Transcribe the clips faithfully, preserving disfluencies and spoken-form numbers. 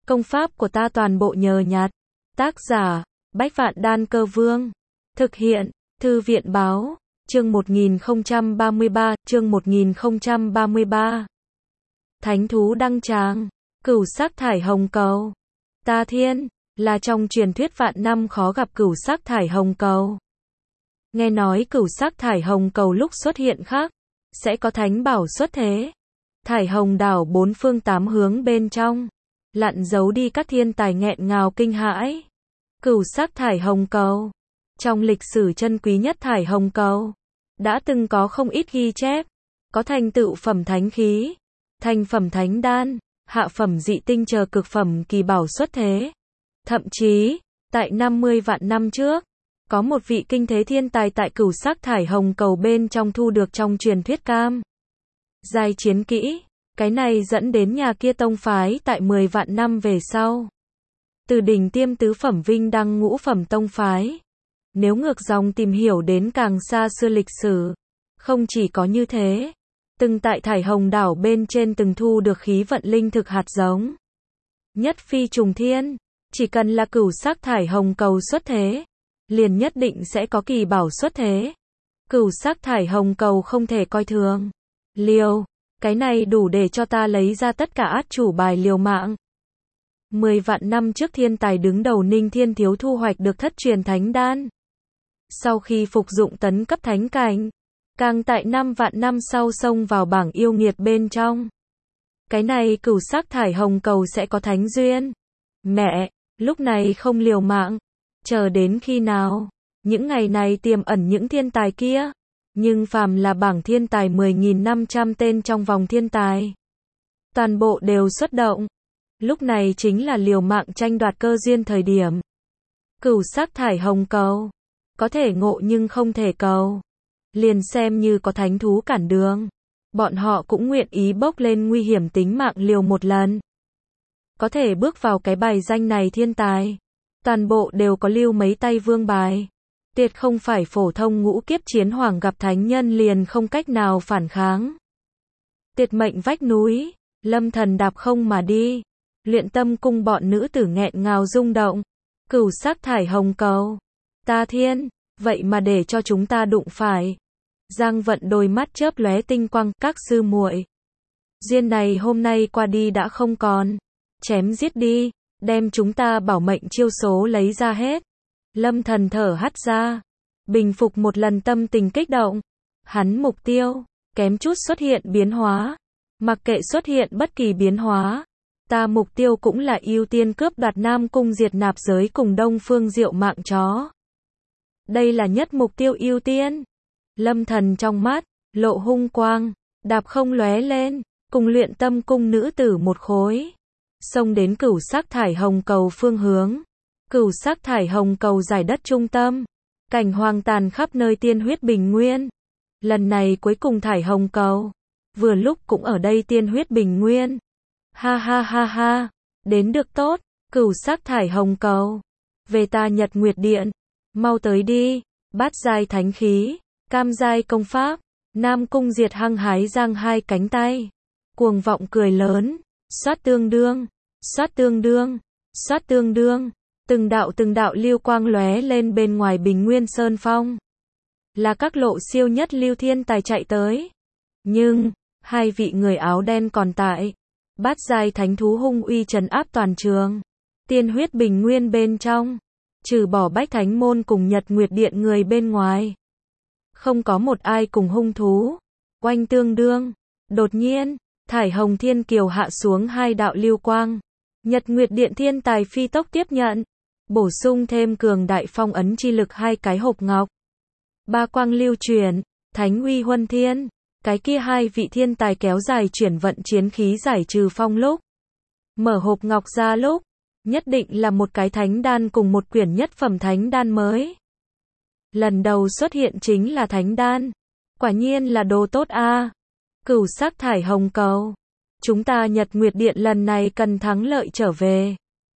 Công pháp của ta toàn bộ nhờ nhặt. Tác giả, Bách Vạn Đan Cơ Vương. Thực hiện, Thư viện Báo. Chương một nghìn không trăm ba mươi ba, chương một nghìn không trăm ba mươi ba. Thánh thú đăng tràng, cửu sắc thải hồng cầu. Ta thiên, là trong truyền thuyết vạn năm khó gặp cửu sắc thải hồng cầu. Nghe nói cửu sắc thải hồng cầu lúc xuất hiện khác, sẽ có thánh bảo xuất thế. Thải hồng đảo bốn phương tám hướng bên trong, lặn giấu đi các thiên tài nghẹn ngào kinh hãi. Cửu sắc thải hồng cầu, trong lịch sử chân quý nhất thải hồng cầu, đã từng có không ít ghi chép, có thành tựu phẩm thánh khí, thành phẩm thánh đan, hạ phẩm dị tinh chờ cực phẩm kỳ bảo xuất thế. Thậm chí, tại năm mươi vạn năm trước, có một vị kinh thế thiên tài tại cửu sắc thải hồng cầu bên trong thu được trong truyền thuyết cam giai chiến kỹ, cái này dẫn đến nhà kia tông phái tại mười vạn năm về sau. Từ đỉnh tiêm tứ phẩm vinh đăng ngũ phẩm tông phái. Nếu ngược dòng tìm hiểu đến càng xa xưa lịch sử, không chỉ có như thế, từng tại thải hồng đảo bên trên từng thu được khí vận linh thực hạt giống. Nhất phi trùng thiên, chỉ cần là cửu sắc thải hồng cầu xuất thế, liền nhất định sẽ có kỳ bảo xuất thế. Cửu sắc thải hồng cầu không thể coi thường. Liều, cái này đủ để cho ta lấy ra tất cả át chủ bài liều mạng. Mười vạn năm trước thiên tài đứng đầu Ninh Thiên Thiếu thu hoạch được thất truyền thánh đan. Sau khi phục dụng tấn cấp thánh cảnh, càng tại năm vạn năm sau xông vào bảng yêu nghiệt bên trong. Cái này cửu sắc thải hồng cầu sẽ có thánh duyên. Mẹ, lúc này không liều mạng, chờ đến khi nào? Những ngày này tiềm ẩn những thiên tài kia, nhưng phàm là bảng thiên tài mười nghìn năm trăm tên trong vòng thiên tài, toàn bộ đều xuất động. Lúc này chính là liều mạng tranh đoạt cơ duyên thời điểm. Cửu sắc thải hồng cầu, có thể ngộ nhưng không thể cầu. Liền xem như có thánh thú cản đường, bọn họ cũng nguyện ý bốc lên nguy hiểm tính mạng liều một lần. Có thể bước vào cái bài danh này thiên tài, toàn bộ đều có lưu mấy tay vương bài. Tuyệt không phải phổ thông ngũ kiếp chiến hoàng gặp thánh nhân liền không cách nào phản kháng. Tuyệt mệnh vách núi, lâm thần đạp không mà đi. Luyện tâm cung bọn nữ tử nghẹn ngào rung động. Cửu sắc thải hồng cầu. Ta thiên, vậy mà để cho chúng ta đụng phải. Giang Vận đôi mắt chớp lóe tinh quang, các sư muội. Duyên này hôm nay qua đi đã không còn. Chém giết đi, đem chúng ta bảo mệnh chiêu số lấy ra hết. Lâm thần thở hắt ra, bình phục một lần tâm tình kích động. Hắn mục tiêu, kém chút xuất hiện biến hóa. Mặc kệ xuất hiện bất kỳ biến hóa, ta mục tiêu cũng là ưu tiên cướp đoạt Nam Cung diệt nạp giới cùng Đông Phương Diệu mạng chó. Đây là nhất mục tiêu ưu tiên. Lâm thần trong mắt, lộ hung quang, đạp không lóe lên, cùng luyện tâm cung nữ tử một khối. Xông đến cửu sắc thải hồng cầu phương hướng. Cửu sắc thải hồng cầu giải đất trung tâm. Cảnh hoang tàn khắp nơi tiên huyết bình nguyên. Lần này cuối cùng thải hồng cầu, vừa lúc cũng ở đây tiên huyết bình nguyên. Ha ha ha ha, đến được tốt, cửu sắc thải hồng cầu. Về ta Nhật Nguyệt Điện, mau tới đi, bát giai thánh khí, cam giai công pháp. Nam Cung diệt hăng hái giang hai cánh tay, cuồng vọng cười lớn, xoát tương đương, xoát tương đương, xoát tương đương. Từng đạo từng đạo lưu quang lóe lên bên ngoài Bình Nguyên Sơn Phong. Là các lộ siêu nhất lưu thiên tài chạy tới. Nhưng, hai vị người áo đen còn tại. Bát giai thánh thú hung uy trấn áp toàn trường. Tiên huyết Bình Nguyên bên trong, trừ bỏ Bách Thánh Môn cùng Nhật Nguyệt Điện người bên ngoài, không có một ai cùng hung thú. Oanh tương đương. Đột nhiên, thải hồng thiên kiều hạ xuống hai đạo lưu quang. Nhật Nguyệt Điện thiên tài phi tốc tiếp nhận, bổ sung thêm cường đại phong ấn chi lực hai cái hộp ngọc. Ba quang lưu chuyển, thánh uy huân thiên. Cái kia hai vị thiên tài kéo dài chuyển vận chiến khí giải trừ phong lúc. Mở hộp ngọc ra lúc, nhất định là một cái thánh đan cùng một quyển nhất phẩm thánh đan mới. Lần đầu xuất hiện chính là thánh đan. Quả nhiên là đồ tốt a. À. Cửu sắc thải hồng cầu. Chúng ta Nhật Nguyệt Điện lần này cần thắng lợi trở về.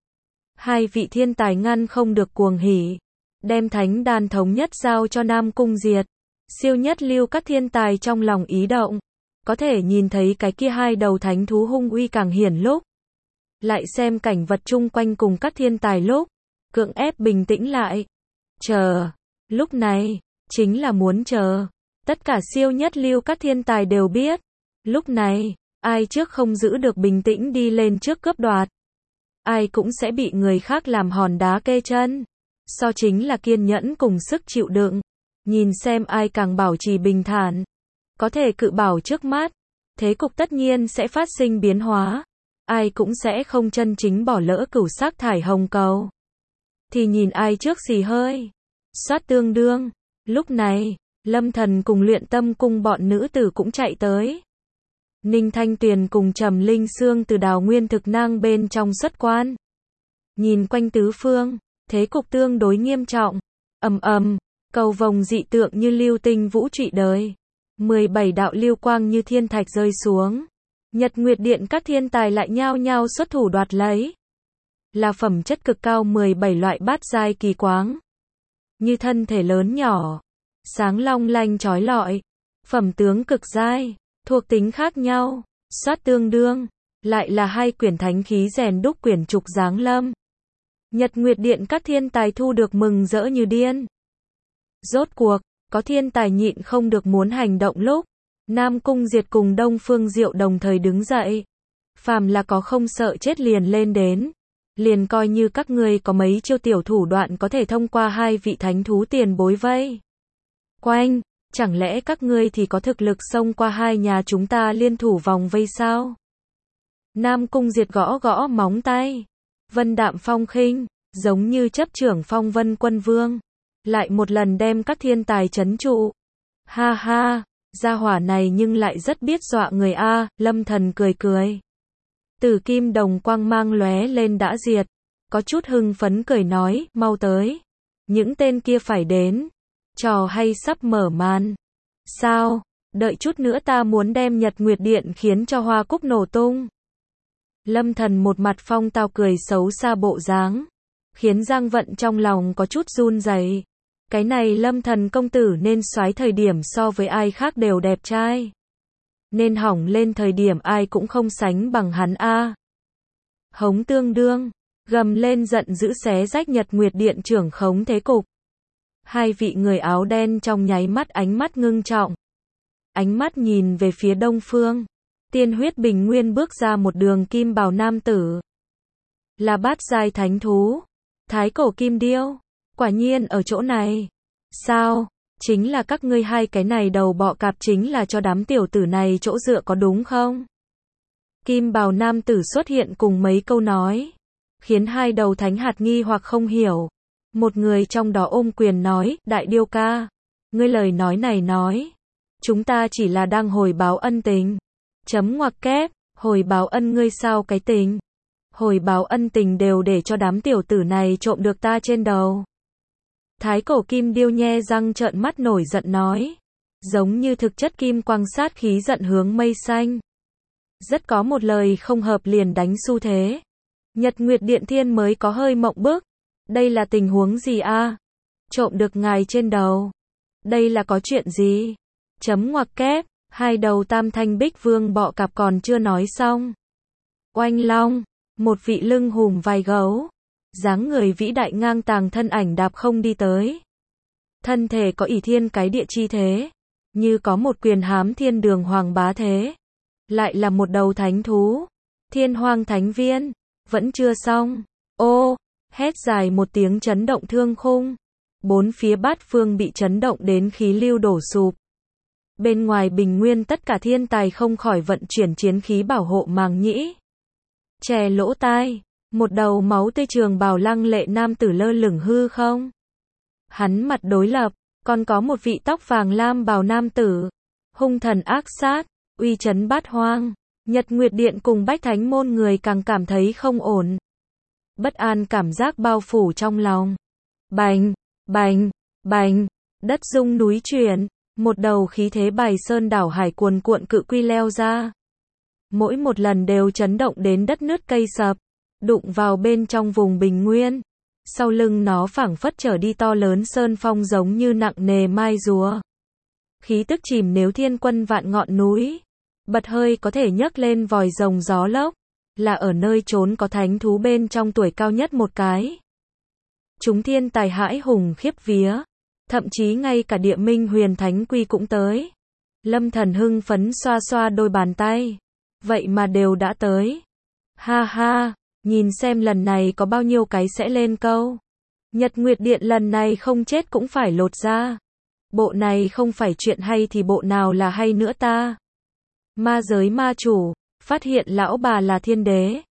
Hai vị thiên tài ngăn không được cuồng hỉ. Đem thánh đan thống nhất giao cho Nam Cung diệt. Siêu nhất lưu các thiên tài trong lòng ý động. Có thể nhìn thấy cái kia hai đầu thánh thú hung uy càng hiển lúc. lại xem cảnh vật chung quanh cùng các thiên tài lúc, cưỡng ép bình tĩnh lại. Chờ, lúc này, chính là muốn chờ. Tất cả siêu nhất lưu các thiên tài đều biết, lúc này, ai trước không giữ được bình tĩnh đi lên trước cướp đoạt, ai cũng sẽ bị người khác làm hòn đá kê chân. So chính là kiên nhẫn cùng sức chịu đựng, nhìn xem ai càng bảo trì bình thản, có thể cự bảo trước mắt, thế cục tất nhiên sẽ phát sinh biến hóa, ai cũng sẽ không chân chính bỏ lỡ cửu sắc thải hồng cầu. Thì nhìn ai trước xì hơi, soát tương đương. Lúc này, Lâm Thần cùng Luyện Tâm cung bọn nữ tử cũng chạy tới. Ninh Thanh Tuyền cùng Trầm Linh Sương từ Đào Nguyên thực năng bên trong xuất quan. Nhìn quanh tứ phương, thế cục tương đối nghiêm trọng. Ầm ầm, cầu vồng dị tượng như lưu tinh vũ trụy đời. mười bảy đạo lưu quang như thiên thạch rơi xuống. Nhật Nguyệt Điện các thiên tài lại nhao nhao xuất thủ đoạt lấy. Là phẩm chất cực cao mười bảy loại bát giai kỳ quáng. Như thân thể lớn nhỏ, sáng long lanh chói lọi. Phẩm tướng cực giai, thuộc tính khác nhau, soát tương đương, lại là hai quyển thánh khí rèn đúc quyển trục giáng lâm. Nhật Nguyệt Điện các thiên tài thu được mừng rỡ như điên. Rốt cuộc, có thiên tài nhịn không được muốn hành động lúc, Nam Cung Diệt cùng Đông Phương Diệu đồng thời đứng dậy. Phàm là có không sợ chết liền lên đến. Liền coi như các ngươi có mấy chiêu tiểu thủ đoạn có thể thông qua hai vị thánh thú tiền bối vây quanh, chẳng lẽ các ngươi thì có thực lực xông qua hai nhà chúng ta liên thủ vòng vây sao? Nam Cung Diệt gõ gõ móng tay, vân đạm phong khinh, giống như chấp trưởng phong vân quân vương, lại một lần đem các thiên tài trấn trụ. Ha ha, gia hỏa này nhưng lại rất biết dọa người a. Lâm Thần cười cười. Tử kim đồng quang mang lóe lên đã diệt, có chút hưng phấn cười nói, mau tới, những tên kia phải đến, trò hay sắp mở màn. Sao, đợi chút nữa ta muốn đem Nhật Nguyệt Điện khiến cho hoa cúc nổ tung. Lâm Thần một mặt phong tao cười xấu xa bộ dáng, khiến Giang Vận trong lòng có chút run rẩy. Cái này Lâm Thần công tử nên soái thời điểm so với ai khác đều đẹp trai. Nên hỏng lên thời điểm ai cũng không sánh bằng hắn a. Hống tương đương, gầm lên giận dữ xé rách Nhật Nguyệt Điện trưởng khống thế cục. Hai vị người áo đen trong nháy mắt ánh mắt ngưng trọng. Ánh mắt nhìn về phía đông phương. Tiên huyết bình nguyên bước ra một đường kim bào nam tử. Là bát giai thánh thú. Thái cổ kim điêu. Quả nhiên ở chỗ này. Sao? Chính là các ngươi hai cái này đầu bọ cạp chính là cho đám tiểu tử này chỗ dựa có đúng không? Kim bào nam tử xuất hiện cùng mấy câu nói, khiến hai đầu thánh hạt nghi hoặc không hiểu. Một người trong đó ôm quyền nói, đại điêu ca, ngươi lời nói này nói, chúng ta chỉ là đang hồi báo ân tình. Chấm ngoặc kép, hồi báo ân ngươi sao cái tình? Hồi báo ân tình đều để cho đám tiểu tử này trộm được ta trên đầu. Thái cổ kim điêu nhe răng trợn mắt nổi giận nói, giống như thực chất kim quang sát khí giận hướng mây xanh. Rất có một lời không hợp liền đánh xu thế. Nhật Nguyệt Điện Thiên mới có hơi mộng bức. Đây là tình huống gì a? Trộm được ngài trên đầu. Đây là có chuyện gì? Chấm ngoặc kép, hai đầu tam thanh bích vương bọ cạp còn chưa nói xong. Oanh long, một vị lưng hùm vai gấu. Dáng người vĩ đại ngang tàng thân ảnh đạp không đi tới. Thân thể có ỷ thiên cái địa chi thế. Như có một quyền hám thiên đường hoàng bá thế. Lại là một đầu thánh thú. Thiên hoang thánh viên. Vẫn chưa xong. Ô, hét dài một tiếng chấn động thương khung. Bốn phía bát phương bị chấn động đến khí lưu đổ sụp. Bên ngoài bình nguyên tất cả thiên tài không khỏi vận chuyển chiến khí bảo hộ màng nhĩ. Chè lỗ tai. Một đầu máu tươi trường bào lăng lệ nam tử lơ lửng hư không. Hắn mặt đối lập, còn có một vị tóc vàng lam bào nam tử. Hung thần ác sát, uy chấn bát hoang. Nhật Nguyệt Điện cùng Bách Thánh môn người càng cảm thấy không ổn. Bất an cảm giác bao phủ trong lòng. Bành, bành, bành, đất rung núi chuyển. Một đầu khí thế bài sơn đảo hải cuồn cuộn cự quy leo ra. Mỗi một lần đều chấn động đến đất nứt cây sập. Đụng vào bên trong vùng bình nguyên. Sau lưng nó phảng phất trở đi to lớn sơn phong giống như nặng nề mai rùa. Khí tức chìm nếu thiên quân vạn ngọn núi. Bật hơi có thể nhấc lên vòi rồng gió lốc. là ở nơi trốn có thánh thú bên trong tuổi cao nhất một cái. Chúng thiên tài hãi hùng khiếp vía, thậm chí ngay cả địa minh huyền thánh quy cũng tới. Lâm Thần hưng phấn xoa xoa đôi bàn tay, vậy mà đều đã tới. Ha ha, nhìn xem lần này có bao nhiêu cái sẽ lên câu. Nhật Nguyệt Điện lần này không chết cũng phải lột ra. Bộ này không phải chuyện hay thì bộ nào là hay nữa ta. Ma giới ma chủ, phát hiện lão bà là thiên đế.